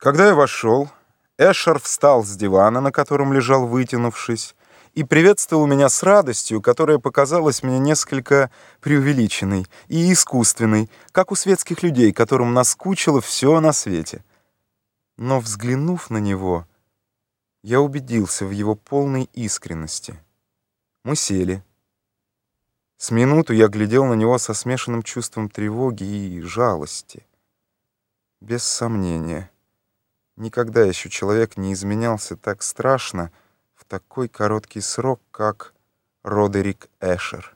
Когда я вошел, Эшер встал с дивана, на котором лежал, вытянувшись, и приветствовал меня с радостью, которая показалась мне несколько преувеличенной и искусственной, как у светских людей, которым наскучило все на свете. Но, взглянув на него, я убедился в его полной искренности. Мы сели. С минуту я глядел на него со смешанным чувством тревоги и жалости. Без сомнения, никогда еще человек не изменялся так страшно в такой короткий срок, как Родерик Эшер.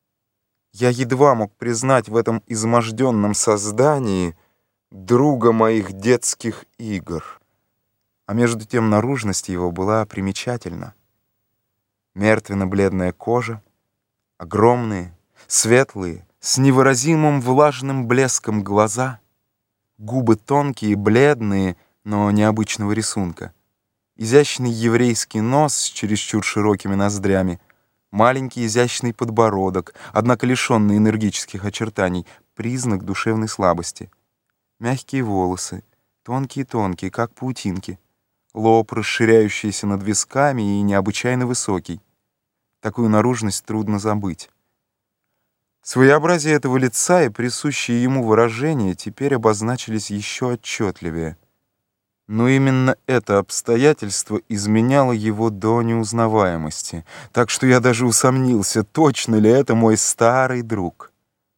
Я едва мог признать в этом изможденном создании друга моих детских игр, а между тем наружность его была примечательна. Мертвенно-бледная кожа, огромные, светлые, с невыразимым влажным блеском глаза, губы тонкие, бледные, но необычного рисунка, изящный еврейский нос с чересчур широкими ноздрями, маленький изящный подбородок, однако лишенный энергических очертаний, признак душевной слабости, мягкие волосы, тонкие-тонкие, как паутинки, лоб, расширяющийся над висками и необычайно высокий. Такую наружность трудно забыть. Своеобразие этого лица и присущие ему выражения теперь обозначились еще отчетливее. Но именно это обстоятельство изменяло его до неузнаваемости, так что я даже усомнился, точно ли это мой старый друг.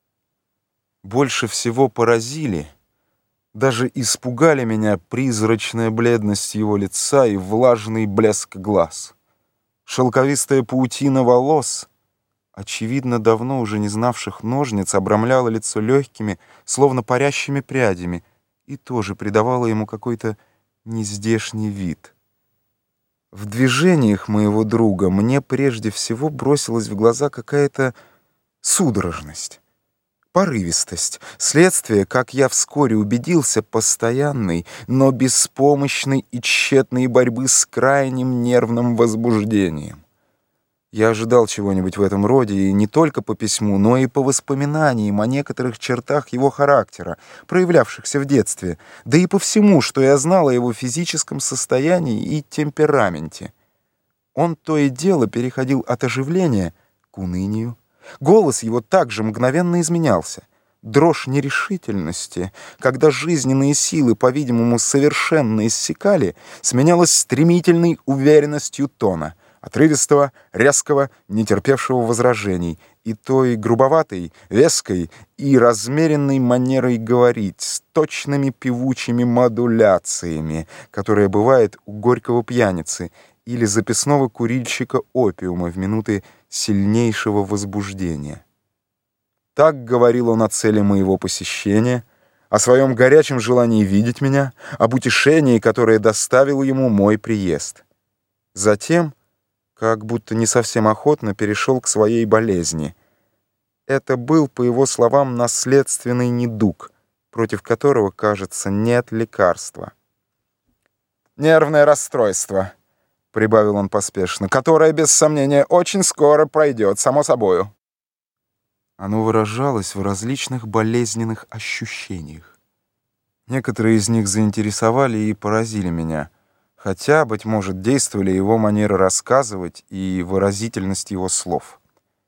Больше всего поразили, даже испугали меня призрачная бледность его лица и влажный блеск глаз. Шелковистая паутина волос, очевидно, давно уже не знавших ножниц, обрамляла лицо легкими, словно парящими прядями, и тоже придавала ему какой-то нездешний вид. В движениях моего друга мне прежде всего бросилась в глаза какая-то судорожность, порывистость, следствие, как я вскоре убедился, постоянной, но беспомощной и тщетной борьбы с крайним нервным возбуждением. Я ожидал чего-нибудь в этом роде и не только по письму, но и по воспоминаниям о некоторых чертах его характера, проявлявшихся в детстве, да и по всему, что я знал о его физическом состоянии и темпераменте. Он то и дело переходил от оживления к унынию. Голос его также мгновенно изменялся. Дрожь нерешительности, когда жизненные силы, по-видимому, совершенно иссякали, сменялась стремительной уверенностью тона, отрывистого, резкого, нетерпевшего возражений, и той грубоватой, веской и размеренной манерой говорить, с точными певучими модуляциями, которая бывает у горького пьяницы или записного курильщика опиума в минуты сильнейшего возбуждения. Так говорил он о цели моего посещения, о своем горячем желании видеть меня, об утешении, которое доставил ему мой приезд. Затем, как будто не совсем охотно, перешел к своей болезни. Это был, по его словам, наследственный недуг, против которого, кажется, нет лекарства. «Нервное расстройство», — прибавил он поспешно, «которое, без сомнения, очень скоро пройдет, само собою». Оно выражалось в различных болезненных ощущениях. Некоторые из них заинтересовали и поразили меня, хотя, быть может, действовали его манера рассказывать и выразительность его слов.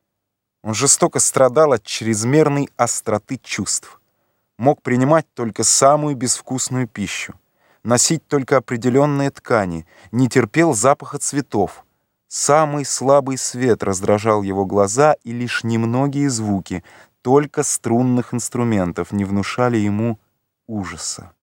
Он жестоко страдал от чрезмерной остроты чувств, мог принимать только самую безвкусную пищу, носить только определенные ткани, не терпел запаха цветов. Самый слабый свет раздражал его глаза, и лишь немногие звуки, только струнных инструментов, не внушали ему ужаса.